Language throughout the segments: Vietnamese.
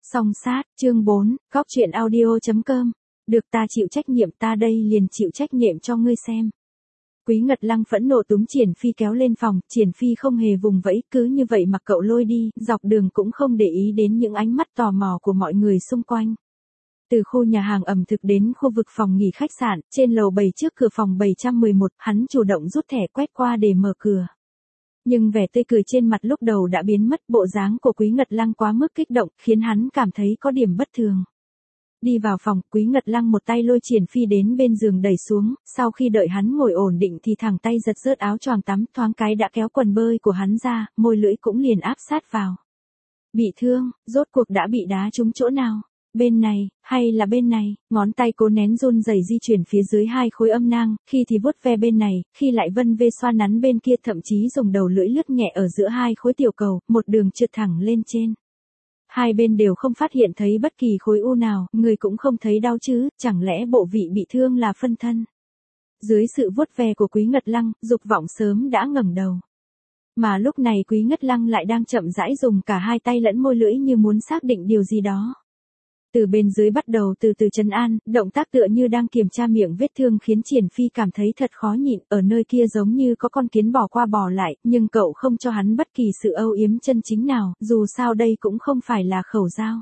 Song sát, chương 4, góc truyện audio.com. Được ta chịu trách nhiệm, ta đây liền chịu trách nhiệm cho ngươi xem. Quý Ngật Lăng phẫn nộ túm Triển Phi kéo lên phòng, Triển Phi không hề vùng vẫy, cứ như vậy mặc cậu lôi đi, dọc đường cũng không để ý đến những ánh mắt tò mò của mọi người xung quanh. Từ khu nhà hàng ẩm thực đến khu vực phòng nghỉ khách sạn, trên lầu 7 trước cửa phòng 711, hắn chủ động rút thẻ quét qua để mở cửa. Nhưng vẻ tươi cười trên mặt lúc đầu đã biến mất, bộ dáng của Quý Ngật Lăng quá mức kích động, khiến hắn cảm thấy có điểm bất thường. Đi vào phòng, Quý Ngật Lăng một tay lôi Triển Phi đến bên giường đẩy xuống, sau khi đợi hắn ngồi ổn định thì thẳng tay giật rớt áo choàng tắm, thoáng cái đã kéo quần bơi của hắn ra, môi lưỡi cũng liền áp sát vào. Bị thương, rốt cuộc đã bị đá trúng chỗ nào? Bên này, hay là bên này? Ngón tay cố nén run rẩy di chuyển phía dưới hai khối âm nang, khi thì vuốt ve bên này, khi lại vân vê xoa nắn bên kia, thậm chí dùng đầu lưỡi lướt nhẹ ở giữa hai khối tiểu cầu, một đường trượt thẳng lên trên. Hai bên đều không phát hiện thấy bất kỳ khối u nào, người cũng không thấy đau chứ, chẳng lẽ bộ vị bị thương là phân thân? Dưới sự vuốt ve của Quý Ngật Lăng, dục vọng sớm đã ngẩng đầu. Mà lúc này Quý Ngật Lăng lại đang chậm rãi dùng cả hai tay lẫn môi lưỡi như muốn xác định điều gì đó. Từ bên dưới bắt đầu từ từ trấn an, động tác tựa như đang kiểm tra miệng vết thương khiến Triển Phi cảm thấy thật khó nhịn, ở nơi kia giống như có con kiến bò qua bò lại, nhưng cậu không cho hắn bất kỳ sự âu yếm chân chính nào, dù sao đây cũng không phải là khẩu dao.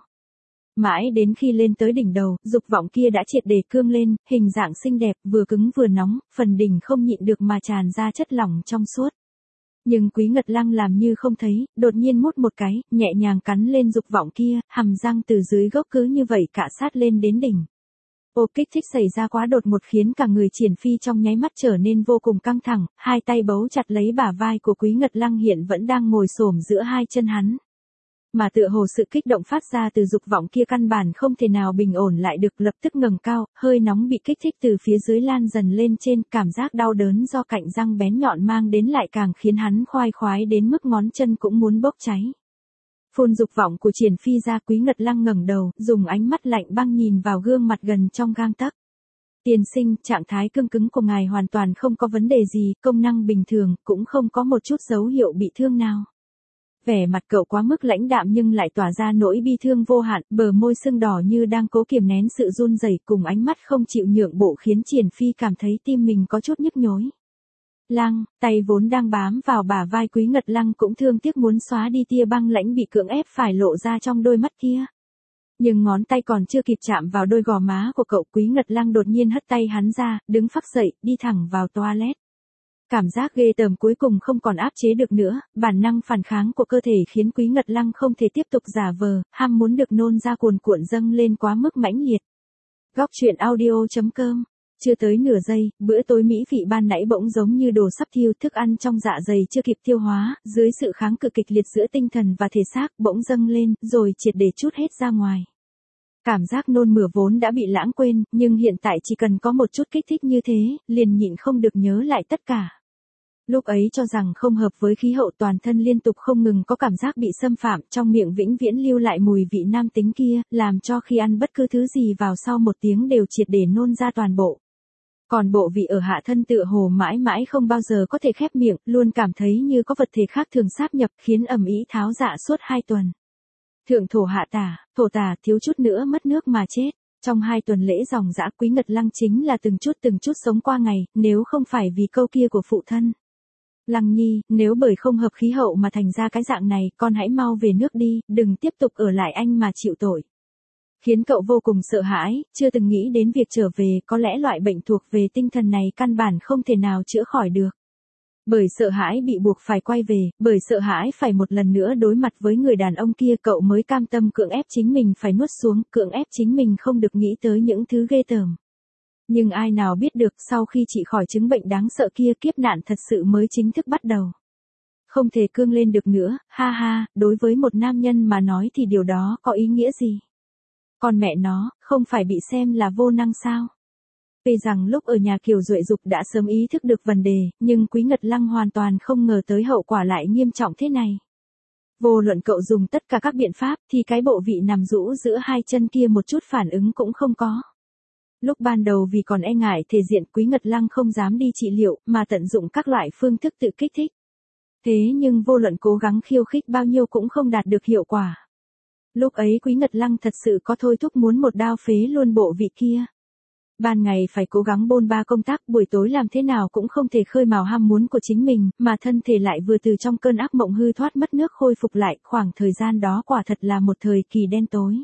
Mãi đến khi lên tới đỉnh đầu, dục vọng kia đã triệt để cương lên, hình dạng xinh đẹp, vừa cứng vừa nóng, phần đỉnh không nhịn được mà tràn ra chất lỏng trong suốt. Nhưng Quý Ngật Lăng làm như không thấy, đột nhiên mút một cái, nhẹ nhàng cắn lên dục vọng kia, hàm răng từ dưới gốc cứ như vậy cạ sát lên đến đỉnh. Ô kích thích xảy ra quá đột ngột khiến cả người Triển Phi trong nháy mắt trở nên vô cùng căng thẳng, hai tay bấu chặt lấy bả vai của Quý Ngật Lăng hiện vẫn đang ngồi xổm giữa hai chân hắn. Mà tựa hồ sự kích động phát ra từ dục vọng kia căn bản không thể nào bình ổn lại được, lập tức ngẩng cao, hơi nóng bị kích thích từ phía dưới lan dần lên trên, cảm giác đau đớn do cạnh răng bén nhọn mang đến lại càng khiến hắn khoai khoái đến mức ngón chân cũng muốn bốc cháy. Phun dục vọng của Triển Phi ra, Quý Ngật Lăng ngẩng đầu, dùng ánh mắt lạnh băng nhìn vào gương mặt gần trong gang tấc. Tiên sinh, trạng thái cương cứng của ngài hoàn toàn không có vấn đề gì, công năng bình thường, cũng không có một chút dấu hiệu bị thương nào. Vẻ mặt cậu quá mức lãnh đạm nhưng lại tỏa ra nỗi bi thương vô hạn, bờ môi sưng đỏ như đang cố kiềm nén sự run rẩy, cùng ánh mắt không chịu nhượng bộ khiến Triển Phi cảm thấy tim mình có chút nhức nhối. Lăng, tay vốn đang bám vào bả vai Quý Ngật Lăng cũng thương tiếc muốn xóa đi tia băng lãnh bị cưỡng ép phải lộ ra trong đôi mắt kia. Nhưng ngón tay còn chưa kịp chạm vào đôi gò má của cậu, Quý Ngật Lăng đột nhiên hất tay hắn ra, đứng phác dậy, đi thẳng vào toilet. Cảm giác ghê tởm cuối cùng không còn áp chế được nữa, bản năng phản kháng của cơ thể khiến Quý Ngật Lăng không thể tiếp tục giả vờ, ham muốn được nôn ra cuồn cuộn dâng lên quá mức mãnh liệt. Góc truyện audio.com. Chưa tới nửa giây, bữa tối mỹ vị ban nãy bỗng giống như đồ sắp thiêu, thức ăn trong dạ dày chưa kịp tiêu hóa, dưới sự kháng cự kịch liệt giữa tinh thần và thể xác bỗng dâng lên, rồi triệt để trút hết ra ngoài. Cảm giác nôn mửa vốn đã bị lãng quên, nhưng hiện tại chỉ cần có một chút kích thích như thế, liền nhịn không được nhớ lại tất cả. Lúc ấy cho rằng không hợp với khí hậu, toàn thân liên tục không ngừng có cảm giác bị xâm phạm, trong miệng vĩnh viễn lưu lại mùi vị nam tính kia, làm cho khi ăn bất cứ thứ gì vào sau một tiếng đều triệt để nôn ra toàn bộ. Còn bộ vị ở hạ thân tựa hồ mãi mãi không bao giờ có thể khép miệng, luôn cảm thấy như có vật thể khác thường sáp nhập, khiến ầm ĩ tháo dạ suốt 2 tuần. Thượng thổ hạ tả, thổ tả thiếu chút nữa mất nước mà chết. Trong 2 tuần lễ ròng rã, Quý Ngật Lăng chính là từng chút sống qua ngày, nếu không phải vì câu kia của phụ thân. Lăng nhi, nếu bởi không hợp khí hậu mà thành ra cái dạng này, con hãy mau về nước đi, đừng tiếp tục ở lại anh mà chịu tội. Khiến cậu vô cùng sợ hãi, chưa từng nghĩ đến việc trở về, có lẽ loại bệnh thuộc về tinh thần này căn bản không thể nào chữa khỏi được. Bởi sợ hãi bị buộc phải quay về, bởi sợ hãi phải một lần nữa đối mặt với người đàn ông kia, cậu mới cam tâm cưỡng ép chính mình phải nuốt xuống, cưỡng ép chính mình không được nghĩ tới những thứ ghê tởm. Nhưng ai nào biết được, sau khi trị khỏi chứng bệnh đáng sợ kia, kiếp nạn thật sự mới chính thức bắt đầu. Không thể cương lên được nữa, ha ha, đối với một nam nhân mà nói thì điều đó có ý nghĩa gì? Còn mẹ nó, không phải bị xem là vô năng sao? Tuy rằng lúc ở nhà Kiều Duệ Dục đã sớm ý thức được vấn đề, nhưng Quý Ngật Lăng hoàn toàn không ngờ tới hậu quả lại nghiêm trọng thế này. Vô luận cậu dùng tất cả các biện pháp, thì cái bộ vị nằm rũ giữa hai chân kia một chút phản ứng cũng không có. Lúc ban đầu vì còn e ngại thể diện, Quý Ngật Lăng không dám đi trị liệu, mà tận dụng các loại phương thức tự kích thích. Thế nhưng vô luận cố gắng khiêu khích bao nhiêu cũng không đạt được hiệu quả. Lúc ấy Quý Ngật Lăng thật sự có thôi thúc muốn một đao phế luôn bộ vị kia. Ban ngày phải cố gắng bôn ba công tác, buổi tối làm thế nào cũng không thể khơi mào ham muốn của chính mình, mà thân thể lại vừa từ trong cơn ác mộng hư thoát mất nước khôi phục lại, khoảng thời gian đó quả thật là một thời kỳ đen tối.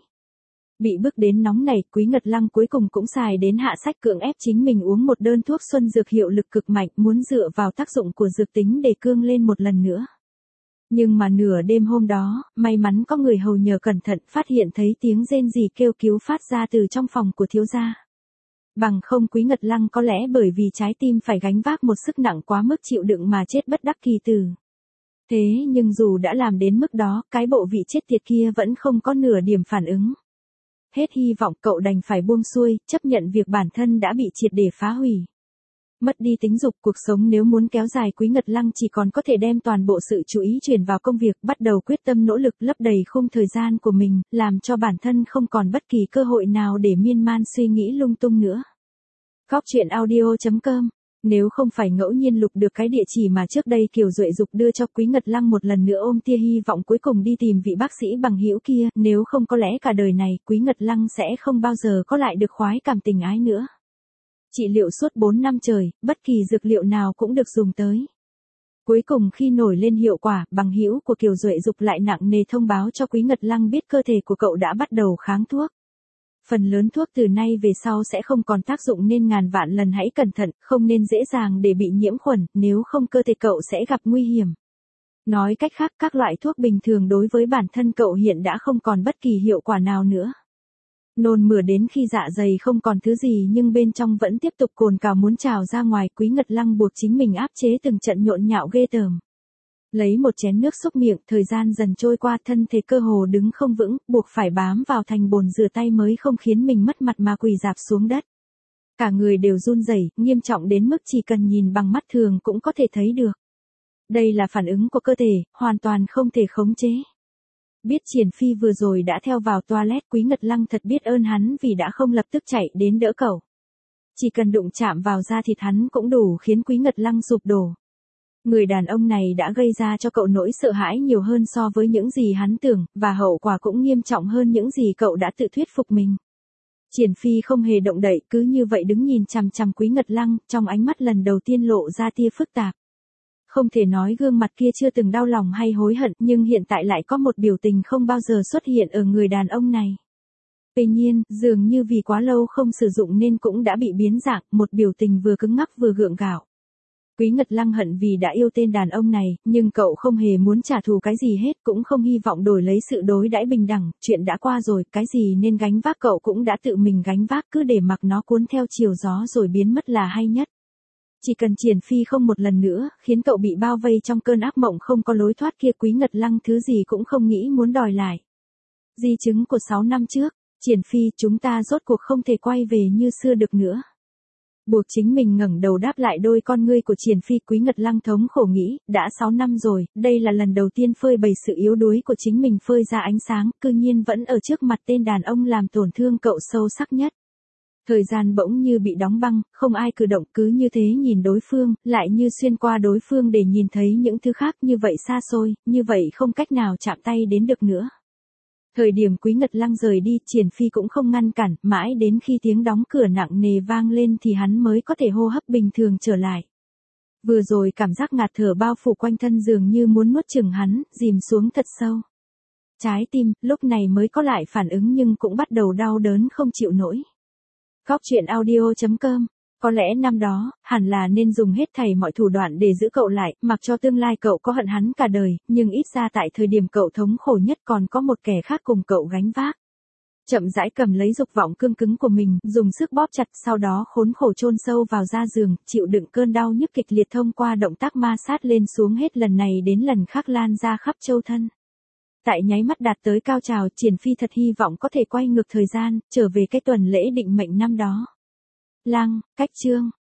Bị bức đến nóng này, Quý Ngật Lăng cuối cùng cũng xài đến hạ sách cưỡng ép chính mình uống một đơn thuốc xuân dược hiệu lực cực mạnh, muốn dựa vào tác dụng của dược tính để cương lên một lần nữa. Nhưng mà nửa đêm hôm đó, may mắn có người hầu nhờ cẩn thận phát hiện thấy tiếng rên rỉ kêu cứu phát ra từ trong phòng của thiếu gia. Bằng không Quý Ngật Lăng có lẽ bởi vì trái tim phải gánh vác một sức nặng quá mức chịu đựng mà chết bất đắc kỳ tử. Thế nhưng dù đã làm đến mức đó, cái bộ vị chết tiệt kia vẫn không có nửa điểm phản ứng. Hết hy vọng, cậu đành phải buông xuôi, chấp nhận việc bản thân đã bị triệt để phá hủy. Mất đi tính dục, cuộc sống nếu muốn kéo dài, Quý Ngật Lăng chỉ còn có thể đem toàn bộ sự chú ý chuyển vào công việc, bắt đầu quyết tâm nỗ lực lấp đầy khung thời gian của mình, làm cho bản thân không còn bất kỳ cơ hội nào để miên man suy nghĩ lung tung nữa. Góc truyện audio.com. Nếu không phải ngẫu nhiên lục được cái địa chỉ mà trước đây Kiều Duệ Dục đưa cho, Quý Ngật Lăng một lần nữa ôm tia hy vọng cuối cùng đi tìm vị bác sĩ bằng hữu kia, nếu không có lẽ cả đời này Quý Ngật Lăng sẽ không bao giờ có lại được khoái cảm tình ái nữa. Trị liệu suốt 4 năm trời, bất kỳ dược liệu nào cũng được dùng tới. Cuối cùng khi nổi lên hiệu quả, bằng hữu của Kiều Duệ Dục lại nặng nề thông báo cho Quý Ngật Lăng biết cơ thể của cậu đã bắt đầu kháng thuốc. Phần lớn thuốc từ nay về sau sẽ không còn tác dụng nên ngàn vạn lần hãy cẩn thận, không nên dễ dàng để bị nhiễm khuẩn, nếu không cơ thể cậu sẽ gặp nguy hiểm. Nói cách khác, các loại thuốc bình thường đối với bản thân cậu hiện đã không còn bất kỳ hiệu quả nào nữa. Nôn mửa đến khi dạ dày không còn thứ gì nhưng bên trong vẫn tiếp tục cồn cào muốn trào ra ngoài, Quý Ngật Lăng buộc chính mình áp chế từng trận nhộn nhạo ghê tởm. Lấy một chén nước xúc miệng, thời gian dần trôi qua, thân thể cơ hồ đứng không vững, buộc phải bám vào thành bồn rửa tay mới không khiến mình mất mặt mà quỳ rạp xuống đất. Cả người đều run rẩy, nghiêm trọng đến mức chỉ cần nhìn bằng mắt thường cũng có thể thấy được. Đây là phản ứng của cơ thể, hoàn toàn không thể khống chế. Biết Triển Phi vừa rồi đã theo vào toilet, Quý Ngật Lăng thật biết ơn hắn vì đã không lập tức chạy đến đỡ cậu. Chỉ cần đụng chạm vào da thịt hắn cũng đủ khiến Quý Ngật Lăng sụp đổ. Người đàn ông này đã gây ra cho cậu nỗi sợ hãi nhiều hơn so với những gì hắn tưởng, và hậu quả cũng nghiêm trọng hơn những gì cậu đã tự thuyết phục mình. Triển Phi không hề động đậy, cứ như vậy đứng nhìn chằm chằm Quý Ngật Lăng, trong ánh mắt lần đầu tiên lộ ra tia phức tạp. Không thể nói gương mặt kia chưa từng đau lòng hay hối hận, nhưng hiện tại lại có một biểu tình không bao giờ xuất hiện ở người đàn ông này. Tuy nhiên, dường như vì quá lâu không sử dụng nên cũng đã bị biến dạng, một biểu tình vừa cứng ngắc vừa gượng gạo. Quý Ngật Lăng hận vì đã yêu tên đàn ông này, nhưng cậu không hề muốn trả thù cái gì hết, cũng không hy vọng đổi lấy sự đối đãi bình đẳng, chuyện đã qua rồi, cái gì nên gánh vác cậu cũng đã tự mình gánh vác, cứ để mặc nó cuốn theo chiều gió rồi biến mất là hay nhất. Chỉ cần Triển Phi không một lần nữa, khiến cậu bị bao vây trong cơn ác mộng không có lối thoát kia, Quý Ngật Lăng thứ gì cũng không nghĩ muốn đòi lại. Di chứng của 6 năm trước, Triển Phi, chúng ta rốt cuộc không thể quay về như xưa được nữa. Buộc chính mình ngẩng đầu đáp lại đôi con ngươi của Triển Phi, Quý Ngật Lăng thống khổ nghĩ, đã 6 năm rồi, đây là lần đầu tiên phơi bày sự yếu đuối của chính mình phơi ra ánh sáng, cư nhiên vẫn ở trước mặt tên đàn ông làm tổn thương cậu sâu sắc nhất. Thời gian bỗng như bị đóng băng, không ai cử động, cứ như thế nhìn đối phương, lại như xuyên qua đối phương để nhìn thấy những thứ khác, như vậy xa xôi, như vậy không cách nào chạm tay đến được nữa. Thời điểm Quý Ngật Lăng rời đi, Triển Phi cũng không ngăn cản, mãi đến khi tiếng đóng cửa nặng nề vang lên thì hắn mới có thể hô hấp bình thường trở lại. Vừa rồi cảm giác ngạt thở bao phủ quanh thân dường như muốn nuốt chửng hắn, dìm xuống thật sâu. Trái tim, lúc này mới có lại phản ứng nhưng cũng bắt đầu đau đớn không chịu nổi. Góc truyện audio.com. Có lẽ năm đó, hẳn là nên dùng hết thảy mọi thủ đoạn để giữ cậu lại, mặc cho tương lai cậu có hận hắn cả đời, nhưng ít ra tại thời điểm cậu thống khổ nhất còn có một kẻ khác cùng cậu gánh vác. Chậm rãi cầm lấy dục vọng cương cứng của mình, dùng sức bóp chặt, sau đó khốn khổ chôn sâu vào da giường, chịu đựng cơn đau nhức kịch liệt thông qua động tác ma sát lên xuống hết lần này đến lần khác lan ra khắp châu thân. Tại nháy mắt đạt tới cao trào, Triển Phi thật hy vọng có thể quay ngược thời gian, trở về cái tuần lễ định mệnh năm đó. Lăng, cách chương.